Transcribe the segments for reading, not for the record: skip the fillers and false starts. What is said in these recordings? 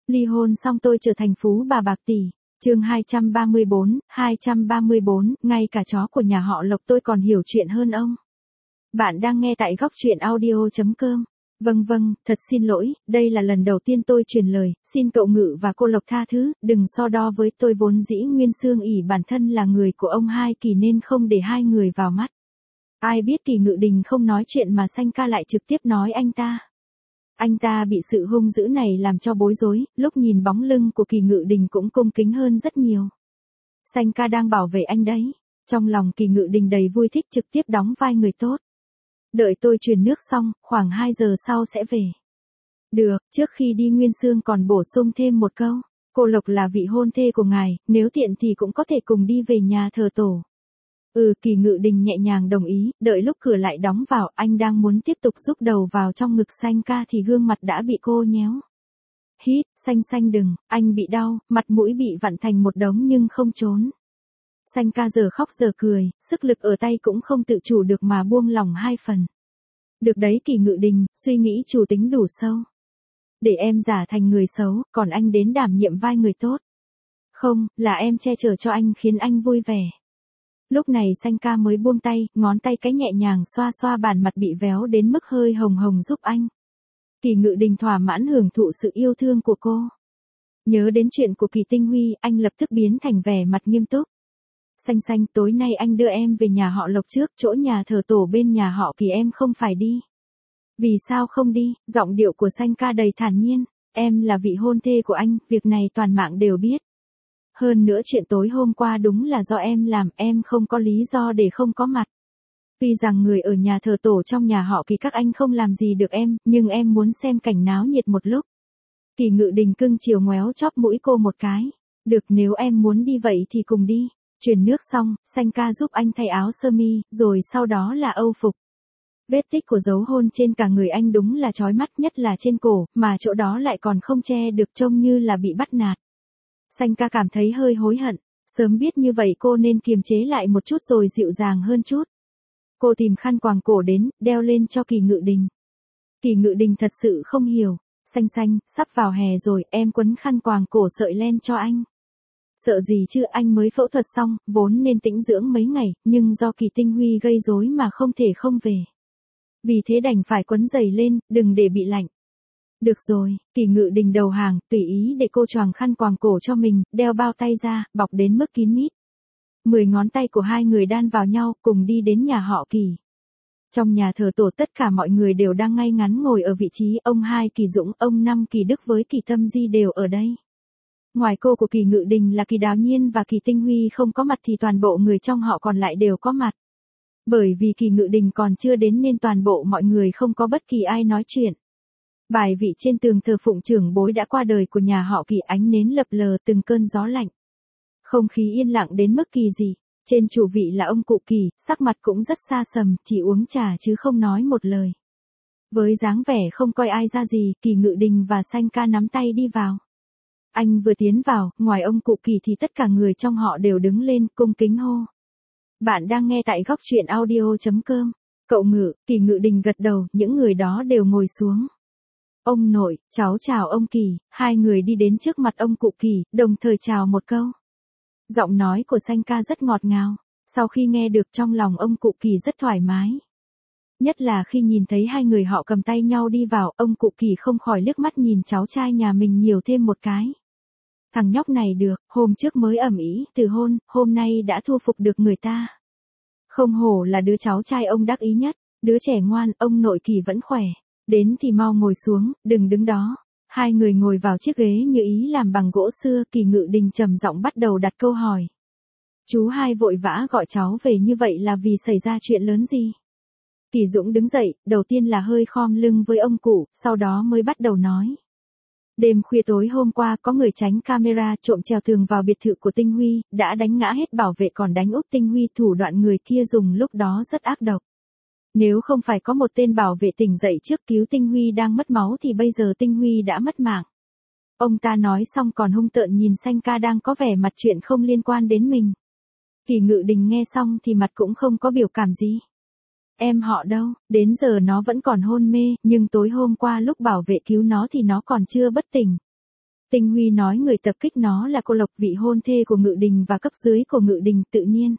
Ly hôn xong tôi trở thành phú bà bạc tỷ. Chương 234, ngay cả chó của nhà họ Lộc tôi còn hiểu chuyện hơn ông. Bạn đang nghe tại góc truyện audio.com. Vâng, thật xin lỗi, đây là lần đầu tiên tôi truyền lời, xin cậu Ngự và cô Lộc tha thứ, đừng so đo với tôi, vốn dĩ Nguyên Xương ỷ bản thân là người của ông Hai Kỳ nên không để hai người vào mắt. Ai biết Kỳ Ngự Đình không nói chuyện mà Sanh ca lại trực tiếp nói anh ta. Anh ta bị sự hung dữ này làm cho bối rối, lúc nhìn bóng lưng của Kỳ Ngự Đình cũng cung kính hơn rất nhiều. Sanh ca đang bảo vệ anh đấy. Trong lòng Kỳ Ngự Đình đầy vui thích trực tiếp đóng vai người tốt. Đợi tôi truyền nước xong, khoảng 2 giờ sau sẽ về. Được, trước khi đi Nguyên Xương còn bổ sung thêm một câu. Cô Lộc là vị hôn thê của ngài, nếu tiện thì cũng có thể cùng đi về nhà thờ tổ. Kỳ Ngự Đình nhẹ nhàng đồng ý, đợi lúc cửa lại đóng vào, anh đang muốn tiếp tục rúc đầu vào trong ngực Sanh ca thì gương mặt đã bị cô nhéo. Hít, Sanh đừng, anh bị đau, mặt mũi bị vặn thành một đống nhưng không trốn. Sanh ca giờ khóc giờ cười, sức lực ở tay cũng không tự chủ được mà buông lỏng 2 phần. Được đấy Kỳ Ngự Đình, suy nghĩ chủ tính đủ sâu. Để em giả thành người xấu, còn anh đến đảm nhiệm vai người tốt. Không, là em che chở cho anh khiến anh vui vẻ. Lúc này Sanh ca mới buông tay, ngón tay cái nhẹ nhàng xoa xoa bàn mặt bị véo đến mức hơi hồng hồng giúp anh. Kỳ Ngự Đình thỏa mãn hưởng thụ sự yêu thương của cô. Nhớ đến chuyện của Kỳ Tinh Huy, anh lập tức biến thành vẻ mặt nghiêm túc. Sanh, tối nay anh đưa em về nhà họ Lộc trước, chỗ nhà thờ tổ bên nhà họ Kỳ em không phải đi. Vì sao không đi? Giọng điệu của Sanh ca đầy thản nhiên. Em là vị hôn thê của anh, việc này toàn mạng đều biết. Hơn nữa chuyện tối hôm qua đúng là do em làm, em không có lý do để không có mặt. Tuy rằng người ở nhà thờ tổ trong nhà họ Kỳ các anh không làm gì được em, nhưng em muốn xem cảnh náo nhiệt một lúc. Kỳ Ngự Đình cưng chiều ngoéo chóp mũi cô một cái. Được, nếu em muốn đi vậy thì cùng đi. Truyền nước xong, Sanh ca giúp anh thay áo sơ mi, rồi sau đó là âu phục. Vết tích của dấu hôn trên cả người anh đúng là chói mắt, nhất là trên cổ, mà chỗ đó lại còn không che được, trông như là bị bắt nạt. Sanh ca cảm thấy hơi hối hận, sớm biết như vậy cô nên kiềm chế lại một chút rồi dịu dàng hơn chút. Cô tìm khăn quàng cổ đến, đeo lên cho Kỳ Ngự Đình. Kỳ Ngự Đình thật sự không hiểu. Sanh, sắp vào hè rồi, em quấn khăn quàng cổ sợi len cho anh. Sợ gì chứ, anh mới phẫu thuật xong, vốn nên tĩnh dưỡng mấy ngày, nhưng do Kỳ Tinh Huy gây rối mà không thể không về. Vì thế đành phải quấn giày lên, đừng để bị lạnh. Được rồi, Kỳ Ngự Đình đầu hàng, tùy ý để cô choàng khăn quàng cổ cho mình, đeo bao tay ra, bọc đến mức kín mít. 10 ngón tay của hai người đan vào nhau, cùng đi đến nhà họ Kỳ. Trong nhà thờ tổ tất cả mọi người đều đang ngay ngắn ngồi ở vị trí, ông Hai Kỳ Dũng, ông Năm Kỳ Đức với Kỳ Tâm Di đều ở đây. Ngoài cô của Kỳ Ngự Đình là Kỳ Đào Nhiên và Kỳ Tinh Huy không có mặt thì toàn bộ người trong họ còn lại đều có mặt. Bởi vì Kỳ Ngự Đình còn chưa đến nên toàn bộ mọi người không có bất kỳ ai nói chuyện. Bài vị trên tường thờ phụng trưởng bối đã qua đời của nhà họ Kỳ, ánh nến lập lờ từng cơn gió lạnh. Không khí yên lặng đến mức kỳ dị. Trên chủ vị là ông cụ Kỳ, sắc mặt cũng rất xa sầm, chỉ uống trà chứ không nói một lời. Với dáng vẻ không coi ai ra gì, Kỳ Ngự Đình và Sanh ca nắm tay đi vào. Anh vừa tiến vào, ngoài ông cụ Kỳ thì tất cả người trong họ đều đứng lên, cung kính hô. Bạn đang nghe tại góc truyện audio.com. Cậu Ngự, Kỳ Ngự Đình gật đầu, những người đó đều ngồi xuống. Ông nội, cháu chào ông Kỳ, hai người đi đến trước mặt ông cụ Kỳ, đồng thời chào một câu. Giọng nói của Sanh ca rất ngọt ngào, sau khi nghe được trong lòng ông cụ Kỳ rất thoải mái. Nhất là khi nhìn thấy hai người họ cầm tay nhau đi vào, ông cụ Kỳ không khỏi liếc mắt nhìn cháu trai nhà mình nhiều thêm một cái. Thằng nhóc này được, hôm trước mới ầm ĩ từ hôn, hôm nay đã thu phục được người ta. Không hổ là đứa cháu trai ông đắc ý nhất, đứa trẻ ngoan, ông nội Kỳ vẫn khỏe. Đến thì mau ngồi xuống, đừng đứng đó. Hai người ngồi vào chiếc ghế như ý làm bằng gỗ xưa, Kỳ Ngự Đình trầm giọng bắt đầu đặt câu hỏi. Chú Hai vội vã gọi cháu về như vậy là vì xảy ra chuyện lớn gì? Kỳ Dũng đứng dậy, đầu tiên là hơi khom lưng với ông cụ, sau đó mới bắt đầu nói. Đêm khuya tối hôm qua có người tránh camera trộm trèo tường vào biệt thự của Tinh Huy, đã đánh ngã hết bảo vệ còn đánh úp Tinh Huy, thủ đoạn người kia dùng lúc đó rất ác độc. Nếu không phải có một tên bảo vệ tỉnh dậy trước cứu Tinh Huy đang mất máu thì bây giờ Tinh Huy đã mất mạng. Ông ta nói xong còn hung tợn nhìn Sanh ca đang có vẻ mặt chuyện không liên quan đến mình. Kỳ Ngự Đình nghe xong thì mặt cũng không có biểu cảm gì. Em họ đâu, đến giờ nó vẫn còn hôn mê, nhưng tối hôm qua lúc bảo vệ cứu nó thì nó còn chưa bất tỉnh. Tinh Huy nói người tập kích nó là cô Lộc, vị hôn thê của Ngự Đình và cấp dưới của Ngự Đình. Tự nhiên,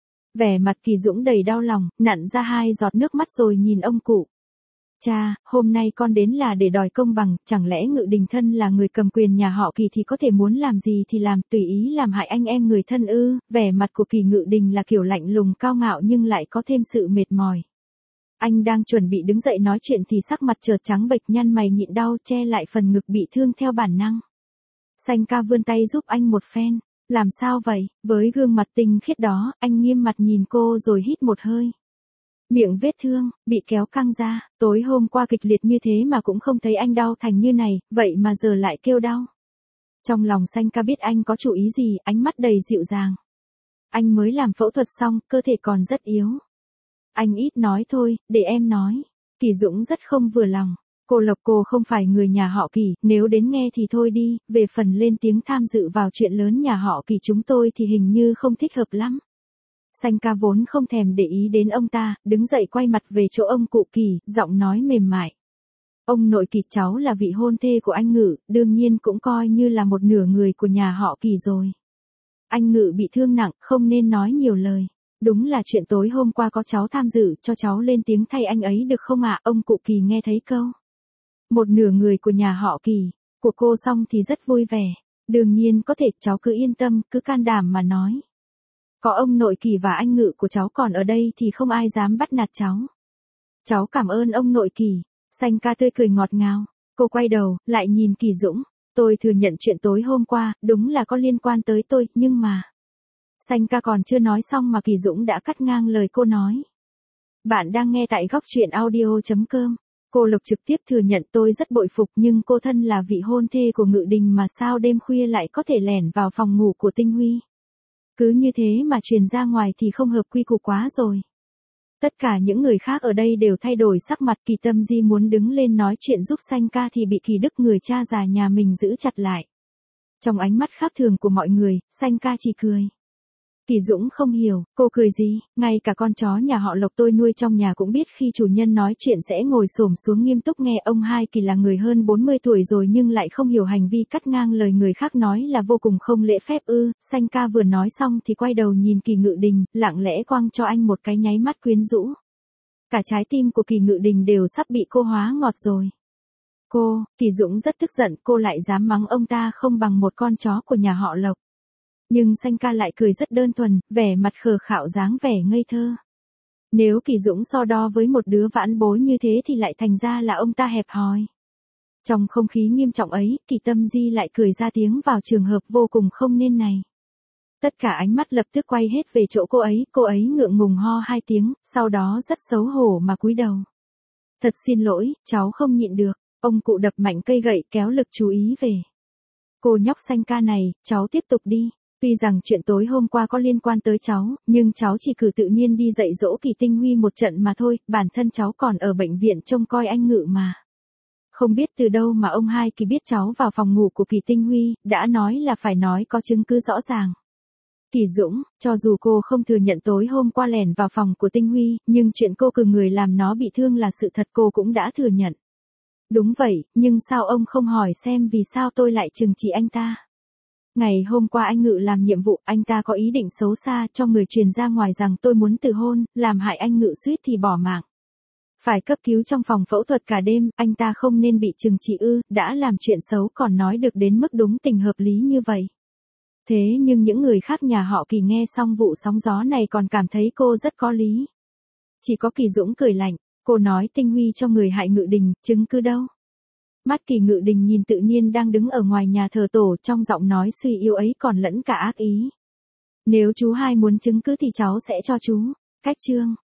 vẻ mặt Kỳ Dũng đầy đau lòng, nặn ra 2 giọt nước mắt rồi nhìn ông cụ. Cha, hôm nay con đến là để đòi công bằng, chẳng lẽ Ngự Đình thân là người cầm quyền nhà họ Kỳ thì có thể muốn làm gì thì làm, tùy ý làm hại anh em người thân ư? Vẻ mặt của Kỳ Ngự Đình là kiểu lạnh lùng cao ngạo nhưng lại có thêm sự mệt mỏi. Anh đang chuẩn bị đứng dậy nói chuyện thì sắc mặt chợt trắng bệch, nhăn mày nhịn đau che lại phần ngực bị thương theo bản năng. Sanh ca vươn tay giúp anh một phen. Làm sao vậy? Với gương mặt tinh khiết đó, anh nghiêm mặt nhìn cô rồi hít một hơi. Miệng vết thương, bị kéo căng ra, tối hôm qua kịch liệt như thế mà cũng không thấy anh đau thành như này, vậy mà giờ lại kêu đau. Trong lòng Sanh ca biết anh có chủ ý gì, ánh mắt đầy dịu dàng. Anh mới làm phẫu thuật xong, cơ thể còn rất yếu. Anh ít nói thôi, để em nói. Kỳ Dũng rất không vừa lòng. Cô Lộc, cô không phải người nhà họ Kỳ, nếu đến nghe thì thôi đi, về phần lên tiếng tham dự vào chuyện lớn nhà họ Kỳ chúng tôi thì hình như không thích hợp lắm. Sanh ca vốn không thèm để ý đến ông ta, đứng dậy quay mặt về chỗ ông cụ Kỳ, giọng nói mềm mại. Ông nội Kỳ, cháu là vị hôn thê của anh Ngự, đương nhiên cũng coi như là một nửa người của nhà họ Kỳ rồi. Anh Ngự bị thương nặng, không nên nói nhiều lời. Đúng là chuyện tối hôm qua có cháu tham dự, cho cháu lên tiếng thay anh ấy được không ạ? Ông cụ Kỳ nghe thấy câu một nửa người của nhà họ Kỳ của cô xong thì rất vui vẻ. Đương nhiên có thể, cháu cứ yên tâm, cứ can đảm mà nói. Có ông nội Kỳ và anh Ngự của cháu còn ở đây thì không ai dám bắt nạt cháu. Cháu cảm ơn ông nội Kỳ. Sanh ca tươi cười ngọt ngào. Cô quay đầu, lại nhìn Kỳ Dũng. Tôi thừa nhận chuyện tối hôm qua, đúng là có liên quan tới tôi, nhưng mà... Sanh ca còn chưa nói xong mà Kỳ Dũng đã cắt ngang lời cô nói. Bạn đang nghe tại góc truyện audio.com. Cô Lộc trực tiếp thừa nhận, tôi rất bội phục, nhưng cô thân là vị hôn thê của Ngự Đình mà sao đêm khuya lại có thể lẻn vào phòng ngủ của Tinh Huy. Cứ như thế mà truyền ra ngoài thì không hợp quy củ quá rồi. Tất cả những người khác ở đây đều thay đổi sắc mặt. Kỳ Tâm Di muốn đứng lên nói chuyện giúp Sanh ca thì bị Kỳ Đức, người cha già nhà mình, giữ chặt lại. Trong ánh mắt khác thường của mọi người, Sanh ca chỉ cười. Kỳ Dũng không hiểu, cô cười gì? Ngay cả con chó nhà họ Lộc tôi nuôi trong nhà cũng biết khi chủ nhân nói chuyện sẽ ngồi xổm xuống nghiêm túc nghe. Ông Hai Kỳ là người hơn 40 tuổi rồi nhưng lại không hiểu hành vi cắt ngang lời người khác nói là vô cùng không lễ phép ư? Sanh ca vừa nói xong thì quay đầu nhìn Kỳ Ngự Đình, lặng lẽ quăng cho anh một cái nháy mắt quyến rũ. Cả trái tim của Kỳ Ngự Đình đều sắp bị cô hóa ngọt rồi. Kỳ Dũng rất tức giận, cô lại dám mắng ông ta không bằng một con chó của nhà họ Lộc. Nhưng Sanh ca lại cười rất đơn thuần, vẻ mặt khờ khạo dáng vẻ ngây thơ. Nếu Kỳ Dũng so đo với một đứa vãn bối như thế thì lại thành ra là ông ta hẹp hòi. Trong không khí nghiêm trọng ấy, Kỳ Tâm Di lại cười ra tiếng vào trường hợp vô cùng không nên này. Tất cả ánh mắt lập tức quay hết về chỗ cô ấy ngượng ngùng ho 2 tiếng, sau đó rất xấu hổ mà cúi đầu. Thật xin lỗi, cháu không nhịn được. Ông cụ đập mạnh cây gậy kéo lực chú ý về. Cô nhóc Sanh ca này, cháu tiếp tục đi. Tuy rằng chuyện tối hôm qua có liên quan tới cháu, nhưng cháu chỉ cử tự nhiên đi dạy dỗ Kỳ Tinh Huy một trận mà thôi, bản thân cháu còn ở bệnh viện trông coi anh Ngự mà. Không biết từ đâu mà ông Hai Kỳ biết cháu vào phòng ngủ của Kỳ Tinh Huy, đã nói là phải nói có chứng cứ rõ ràng. Kỳ Dũng, cho dù cô không thừa nhận tối hôm qua lẻn vào phòng của Tinh Huy, nhưng chuyện cô cử người làm nó bị thương là sự thật, cô cũng đã thừa nhận. Đúng vậy, nhưng sao ông không hỏi xem vì sao tôi lại trừng trị anh ta? Ngày hôm qua anh Ngự làm nhiệm vụ, anh ta có ý định xấu xa cho người truyền ra ngoài rằng tôi muốn từ hôn, làm hại anh Ngự suýt thì bỏ mạng. Phải cấp cứu trong phòng phẫu thuật cả đêm, anh ta không nên bị trừng trị ư? Đã làm chuyện xấu còn nói được đến mức đúng tình hợp lý như vậy. Thế nhưng những người khác nhà họ Kỳ nghe xong vụ sóng gió này còn cảm thấy cô rất có lý. Chỉ có Kỳ Dũng cười lạnh, cô nói Tinh Huy cho người hại Ngự Đình, chứng cứ đâu? Mắt Kỳ Ngự Đình nhìn tự nhiên đang đứng ở ngoài nhà thờ tổ, trong giọng nói suy yếu ấy còn lẫn cả ác ý. Nếu chú Hai muốn chứng cứ thì cháu sẽ cho chú. Cách chương.